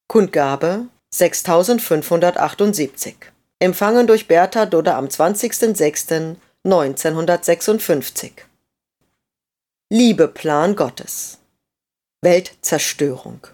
Kundgabe 6578. Empfangen durch Bertha Dodder am 20.06.1956. Liebeplan Gottes. Weltzerstörung.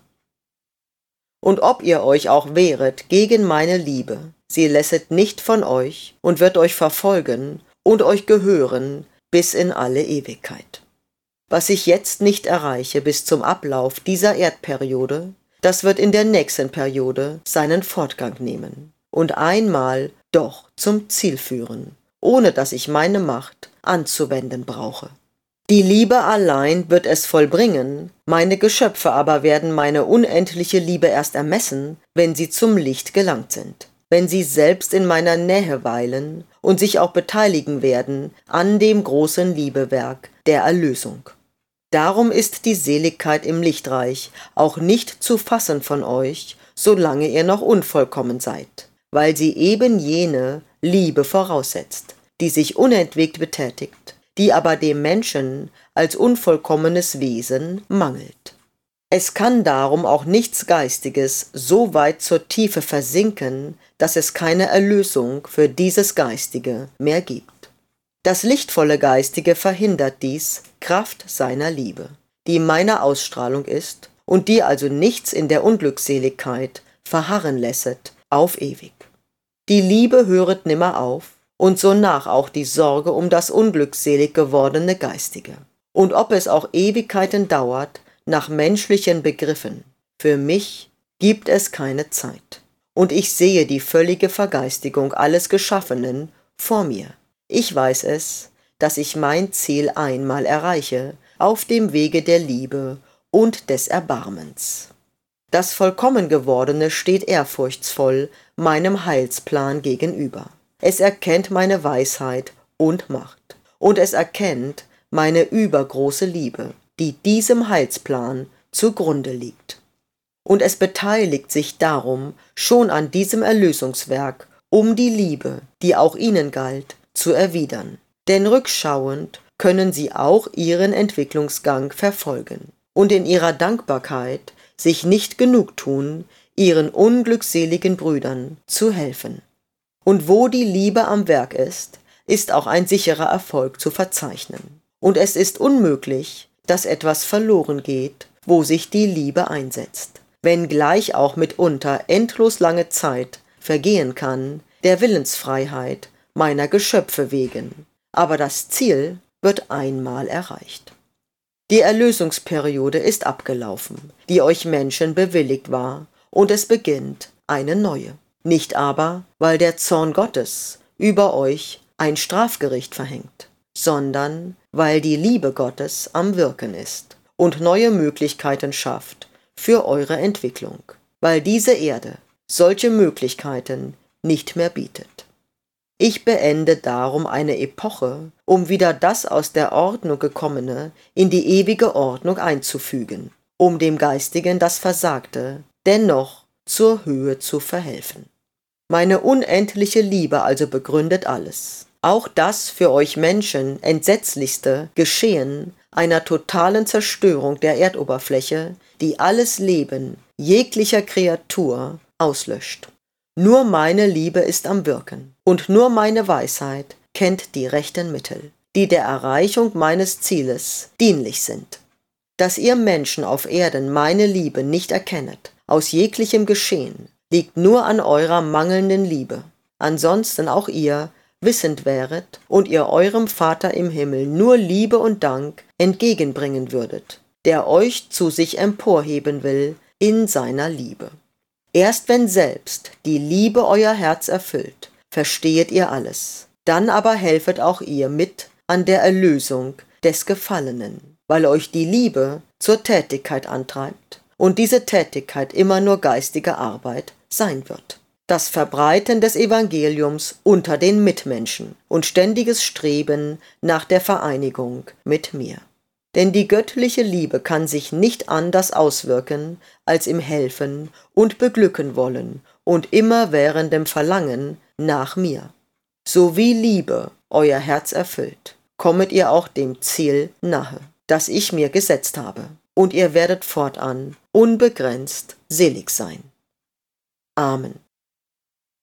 Und ob ihr euch auch wehret gegen meine Liebe, sie lässet nicht von euch und wird euch verfolgen und euch gehören bis in alle Ewigkeit. Was ich jetzt nicht erreiche bis zum Ablauf dieser Erdperiode, das wird in der nächsten Periode seinen Fortgang nehmen und einmal doch zum Ziel führen, ohne dass ich meine Macht anzuwenden brauche. Die Liebe allein wird es vollbringen, meine Geschöpfe aber werden meine unendliche Liebe erst ermessen, wenn sie zum Licht gelangt sind, wenn sie selbst in meiner Nähe weilen und sich auch beteiligen werden an dem großen Liebewerk der Erlösung. Darum ist die Seligkeit im Lichtreich auch nicht zu fassen von euch, solange ihr noch unvollkommen seid, weil sie eben jene Liebe voraussetzt, die sich unentwegt betätigt, die aber dem Menschen als unvollkommenes Wesen mangelt. Es kann darum auch nichts Geistiges so weit zur Tiefe versinken, dass es keine Erlösung für dieses Geistige mehr gibt. Das lichtvolle Geistige verhindert dies Kraft seiner Liebe, die meine Ausstrahlung ist und die also nichts in der Unglückseligkeit verharren lässet auf ewig. Die Liebe höret nimmer auf und sonach auch die Sorge um das unglückselig gewordene Geistige. Und ob es auch Ewigkeiten dauert, nach menschlichen Begriffen, für mich gibt es keine Zeit. Und ich sehe die völlige Vergeistigung alles Geschaffenen vor mir. Ich weiß es, dass ich mein Ziel einmal erreiche, auf dem Wege der Liebe und des Erbarmens. Das vollkommen Gewordene steht ehrfurchtsvoll meinem Heilsplan gegenüber. Es erkennt meine Weisheit und Macht. Und es erkennt meine übergroße Liebe, die diesem Heilsplan zugrunde liegt. Und es beteiligt sich darum schon an diesem Erlösungswerk, um die Liebe, die auch ihnen galt, zu erwidern. Denn rückschauend können sie auch ihren Entwicklungsgang verfolgen und in ihrer Dankbarkeit sich nicht genug tun, ihren unglückseligen Brüdern zu helfen. Und wo die Liebe am Werk ist, ist auch ein sicherer Erfolg zu verzeichnen. Und es ist unmöglich, dass etwas verloren geht, wo sich die Liebe einsetzt, wenngleich auch mitunter endlos lange Zeit vergehen kann, der Willensfreiheit meiner Geschöpfe wegen, aber das Ziel wird einmal erreicht. Die Erlösungsperiode ist abgelaufen, die euch Menschen bewilligt war, und es beginnt eine neue. Nicht aber, weil der Zorn Gottes über euch ein Strafgericht verhängt, sondern weil die Liebe Gottes am Wirken ist und neue Möglichkeiten schafft für eure Entwicklung, weil diese Erde solche Möglichkeiten nicht mehr bietet. Ich beende darum eine Epoche, um wieder das aus der Ordnung gekommene in die ewige Ordnung einzufügen, um dem Geistigen das Versagte dennoch zur Höhe zu verhelfen. Meine unendliche Liebe also begründet alles, auch das für euch Menschen entsetzlichste Geschehen einer totalen Zerstörung der Erdoberfläche, die alles Leben jeglicher Kreatur auslöscht. Nur meine Liebe ist am Wirken und nur meine Weisheit kennt die rechten Mittel, die der Erreichung meines Zieles dienlich sind. Dass ihr Menschen auf Erden meine Liebe nicht erkennet, aus jeglichem Geschehen, liegt nur an eurer mangelnden Liebe. Ansonsten auch ihr wissend wäret und ihr eurem Vater im Himmel nur Liebe und Dank entgegenbringen würdet, der euch zu sich emporheben will in seiner Liebe. Erst wenn selbst die Liebe euer Herz erfüllt, verstehet ihr alles. Dann aber helfet auch ihr mit an der Erlösung des Gefallenen, weil euch die Liebe zur Tätigkeit antreibt und diese Tätigkeit immer nur geistige Arbeit sein wird. Das Verbreiten des Evangeliums unter den Mitmenschen und ständiges Streben nach der Vereinigung mit mir. Denn die göttliche Liebe kann sich nicht anders auswirken als im Helfen und Beglücken wollen und immerwährendem Verlangen nach mir. So wie Liebe euer Herz erfüllt, kommet ihr auch dem Ziel nahe, das ich mir gesetzt habe, und ihr werdet fortan unbegrenzt selig sein. Amen.